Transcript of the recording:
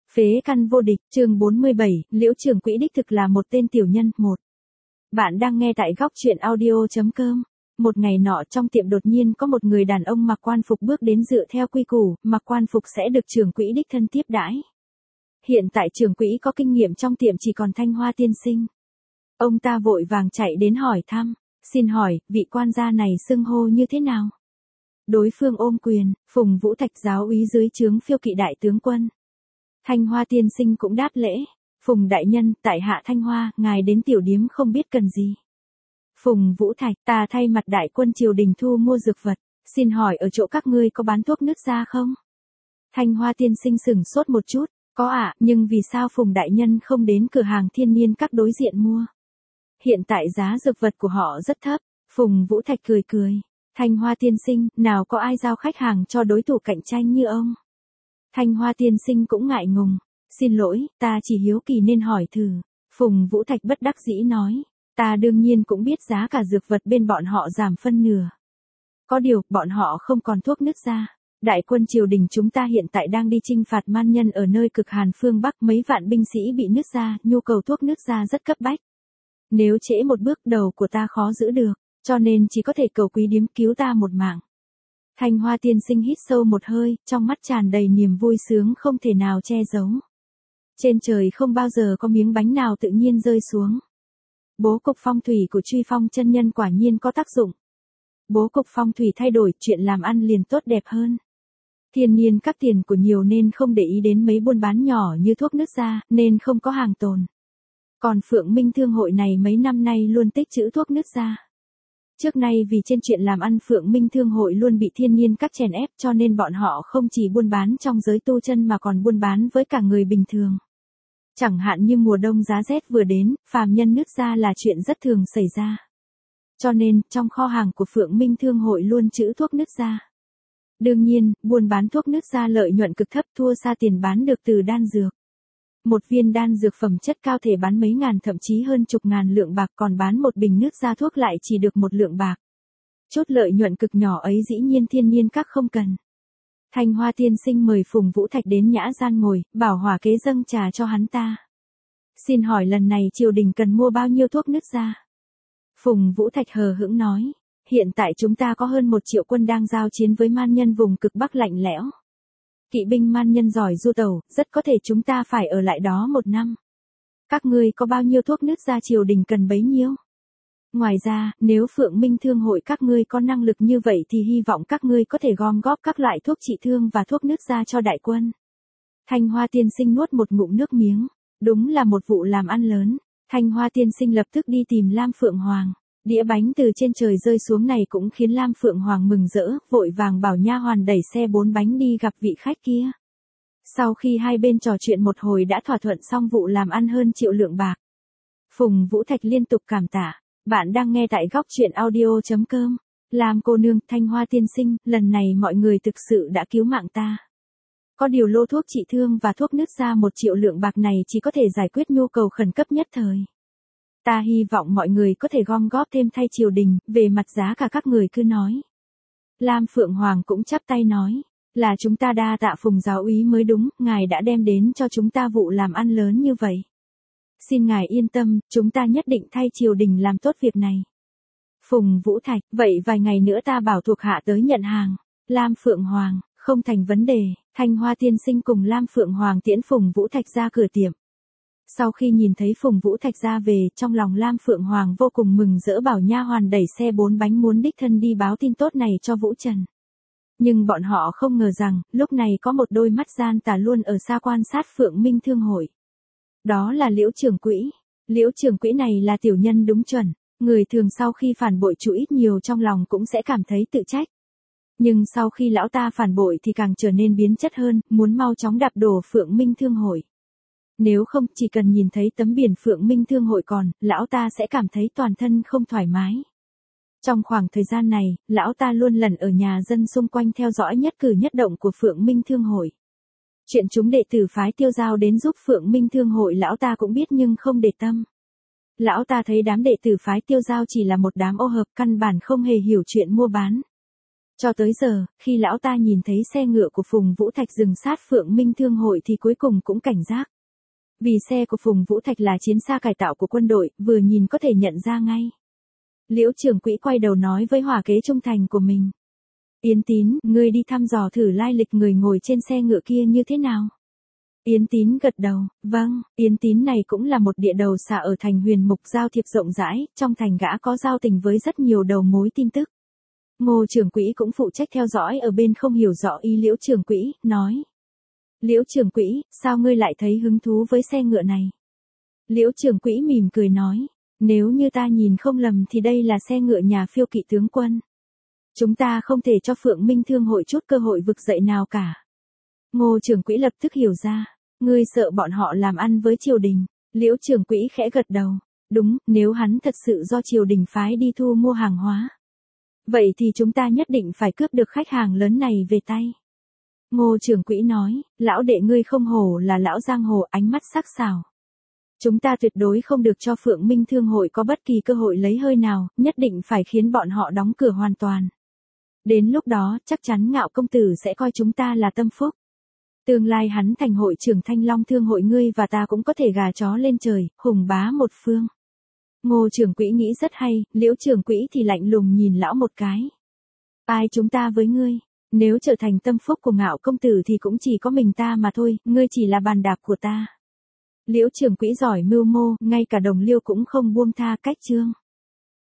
Phế căn vô địch, chương 47, Liễu Trường Quỹ đích thực là một tên tiểu nhân. 1. Bạn đang nghe tại góc truyện audio.com. Một ngày nọ trong tiệm đột nhiên có một người đàn ông mặc quan phục bước đến dựa theo quy củ, mặc quan phục sẽ được trưởng quỹ đích thân tiếp đãi. Hiện tại trưởng quỹ có kinh nghiệm trong tiệm chỉ còn Thanh Hoa tiên sinh. Ông ta vội vàng chạy đến hỏi thăm, xin hỏi, vị quan gia này xưng hô như thế nào? Đối phương ôm quyền, Phùng Vũ Thạch giáo úy dưới trướng Phiêu Kỵ đại tướng quân. Thanh Hoa tiên sinh cũng đáp lễ, Phùng đại nhân, tại hạ Thanh Hoa, ngài đến tiểu điếm không biết cần gì. Phùng Vũ Thạch, ta thay mặt đại quân triều đình thu mua dược vật, xin hỏi ở chỗ các ngươi có bán thuốc nứt da không? Thanh Hoa tiên sinh sửng sốt một chút, có ạ, nhưng vì sao Phùng đại nhân không đến cửa hàng Thiên Niên Các đối diện mua? Hiện tại giá dược vật của họ rất thấp. Phùng Vũ Thạch cười cười, Thanh Hoa tiên sinh, nào có ai giao khách hàng cho đối thủ cạnh tranh như ông? Thanh Hoa tiên sinh cũng ngại ngùng, xin lỗi, ta chỉ hiếu kỳ nên hỏi thử. Phùng Vũ Thạch bất đắc dĩ nói, ta đương nhiên cũng biết giá cả dược vật bên bọn họ giảm phân nửa. Có điều, bọn họ không còn thuốc nứt da. Đại quân triều đình chúng ta hiện tại đang đi chinh phạt man nhân ở nơi cực hàn phương Bắc, mấy vạn binh sĩ bị nứt da, nhu cầu thuốc nứt da rất cấp bách. Nếu trễ một bước đầu của ta khó giữ được, cho nên chỉ có thể cầu quý điếm cứu ta một mạng. Thanh Hoa tiên sinh hít sâu một hơi, trong mắt tràn đầy niềm vui sướng không thể nào che giấu. Trên trời không bao giờ có miếng bánh nào tự nhiên rơi xuống. Bố cục phong thủy của Truy Phong chân nhân quả nhiên có tác dụng. Bố cục phong thủy thay đổi, chuyện làm ăn liền tốt đẹp hơn. Thiên Niên Các tiền của nhiều nên không để ý đến mấy buôn bán nhỏ như thuốc nứt da, nên không có hàng tồn. Còn Phượng Minh Thương hội này mấy năm nay luôn tích trữ thuốc nứt da. Trước nay vì trên chuyện làm ăn Phượng Minh Thương hội luôn bị Thiên Niên Các chèn ép, cho nên bọn họ không chỉ buôn bán trong giới tu chân mà còn buôn bán với cả người bình thường. Chẳng hạn như mùa đông giá rét vừa đến, phàm nhân nứt da là chuyện rất thường xảy ra. Cho nên, trong kho hàng của Phượng Minh Thương hội luôn trữ thuốc nứt da. Đương nhiên, buôn bán thuốc nứt da lợi nhuận cực thấp, thua xa tiền bán được từ đan dược. Một viên đan dược phẩm chất cao thể bán mấy ngàn thậm chí hơn chục ngàn lượng bạc, còn bán một bình nước da thuốc lại chỉ được 1 lượng bạc. Chút lợi nhuận cực nhỏ ấy dĩ nhiên Thiên Niên Các không cần. Thanh Hoa tiên sinh mời Phùng Vũ Thạch đến nhã gian ngồi, bảo hỏa kế dâng trà cho hắn ta. Xin hỏi lần này triều đình cần mua bao nhiêu thuốc nứt da? Phùng Vũ Thạch hờ hững nói, hiện tại chúng ta có hơn 1 triệu quân đang giao chiến với man nhân vùng cực Bắc lạnh lẽo. Kỵ binh man nhân giỏi du tàu, rất có thể chúng ta phải ở lại đó 1 năm. Các ngươi có bao nhiêu thuốc nứt da triều đình cần bấy nhiêu? Ngoài ra, nếu Phượng Minh Thương hội các ngươi có năng lực như vậy thì hy vọng các ngươi có thể gom góp các loại thuốc trị thương và thuốc nứt da cho đại quân. Thanh Hoa tiên sinh nuốt một ngụm nước miếng, đúng là một vụ làm ăn lớn. Thanh Hoa tiên sinh lập tức đi tìm Lam Phượng Hoàng. Đĩa bánh từ trên trời rơi xuống này cũng khiến Lam Phượng Hoàng mừng rỡ, vội vàng bảo nha hoàn đẩy xe 4 bánh đi gặp vị khách kia. Sau khi hai bên trò chuyện một hồi đã thỏa thuận xong vụ làm ăn hơn 1 triệu lượng bạc. Phùng Vũ Thạch liên tục cảm tạ. Bạn đang nghe tại góc truyện audio.com. Lam cô nương, Thanh Hoa tiên sinh, lần này mọi người thực sự đã cứu mạng ta. Có điều lô thuốc trị thương và thuốc nứt da 1 triệu lượng bạc này chỉ có thể giải quyết nhu cầu khẩn cấp nhất thời. Ta hy vọng mọi người có thể gom góp thêm thay triều đình, về mặt giá cả các người cứ nói. Lam Phượng Hoàng cũng chắp tay nói, là chúng ta đa tạ Phùng giáo úy mới đúng, ngài đã đem đến cho chúng ta vụ làm ăn lớn như vậy. Xin ngài yên tâm, chúng ta nhất định thay triều đình làm tốt việc này. Phùng Vũ Thạch, vậy vài ngày nữa ta bảo thuộc hạ tới nhận hàng. Lam Phượng Hoàng, không thành vấn đề. Thanh Hoa tiên sinh cùng Lam Phượng Hoàng tiễn Phùng Vũ Thạch ra cửa tiệm. Sau khi nhìn thấy Phùng Vũ Thạch ra về, trong lòng Lam Phượng Hoàng vô cùng mừng rỡ, bảo nha hoàn đẩy xe 4 bánh muốn đích thân đi báo tin tốt này cho Vũ Trần. Nhưng bọn họ không ngờ rằng, lúc này có một đôi mắt gian tà luôn ở xa quan sát Phượng Minh Thương hội. Đó là Liễu Trường Quỹ. Liễu Trường Quỹ này là tiểu nhân đúng chuẩn. Người thường sau khi phản bội chủ ít nhiều trong lòng cũng sẽ cảm thấy tự trách. Nhưng sau khi lão ta phản bội thì càng trở nên biến chất hơn, muốn mau chóng đạp đổ Phượng Minh Thương hội. Nếu không, chỉ cần nhìn thấy tấm biển Phượng Minh Thương hội còn, lão ta sẽ cảm thấy toàn thân không thoải mái. Trong khoảng thời gian này, lão ta luôn lẩn ở nhà dân xung quanh theo dõi nhất cử nhất động của Phượng Minh Thương hội. Chuyện chúng đệ tử phái Tiêu Giao đến giúp Phượng Minh Thương hội lão ta cũng biết nhưng không để tâm. Lão ta thấy đám đệ tử phái Tiêu Giao chỉ là một đám ô hợp, căn bản không hề hiểu chuyện mua bán. Cho tới giờ, khi lão ta nhìn thấy xe ngựa của Phùng Vũ Thạch dừng sát Phượng Minh Thương hội thì cuối cùng cũng cảnh giác. Vì xe của Phùng Vũ Thạch là chiến xa cải tạo của quân đội, vừa nhìn có thể nhận ra ngay. Liễu trưởng quỹ quay đầu nói với hỏa kế trung thành của mình. Yến Tín, ngươi đi thăm dò thử lai lịch người ngồi trên xe ngựa kia như thế nào? Yến Tín gật đầu, vâng, Yến Tín này cũng là một địa đầu xà ở thành Huyền Mục giao thiệp rộng rãi, trong thành gã có giao tình với rất nhiều đầu mối tin tức. Ngô trưởng quỹ cũng phụ trách theo dõi ở bên không hiểu rõ ý Liễu trưởng quỹ, nói. Liễu trưởng quỹ, sao ngươi lại thấy hứng thú với xe ngựa này? Liễu trưởng quỹ mỉm cười nói, nếu như ta nhìn không lầm thì đây là xe ngựa nhà Phiêu Kỵ tướng quân. Chúng ta không thể cho Phượng Minh Thương hội chút cơ hội vực dậy nào cả. Ngô trưởng quỹ lập tức hiểu ra, ngươi sợ bọn họ làm ăn với triều đình. Liễu trưởng quỹ khẽ gật đầu, đúng, nếu hắn thật sự do triều đình phái đi thu mua hàng hóa. Vậy thì chúng ta nhất định phải cướp được khách hàng lớn này về tay. Ngô trưởng quỹ nói, lão đệ ngươi không hổ là lão giang hồ, ánh mắt sắc sảo. Chúng ta tuyệt đối không được cho Phượng Minh Thương hội có bất kỳ cơ hội lấy hơi nào, nhất định phải khiến bọn họ đóng cửa hoàn toàn. Đến lúc đó, chắc chắn Ngạo công tử sẽ coi chúng ta là tâm phúc. Tương lai hắn thành hội trưởng Thanh Long Thương hội, ngươi và ta cũng có thể gà chó lên trời, hùng bá một phương. Ngô trưởng quỹ nghĩ rất hay, Liễu trưởng quỹ thì lạnh lùng nhìn lão một cái. Ai chúng ta với ngươi? Nếu trở thành tâm phúc của Ngạo công tử thì cũng chỉ có mình ta mà thôi, ngươi chỉ là bàn đạp của ta. Liễu trưởng quỹ giỏi mưu mô, ngay cả đồng liêu cũng không buông tha, cách chương.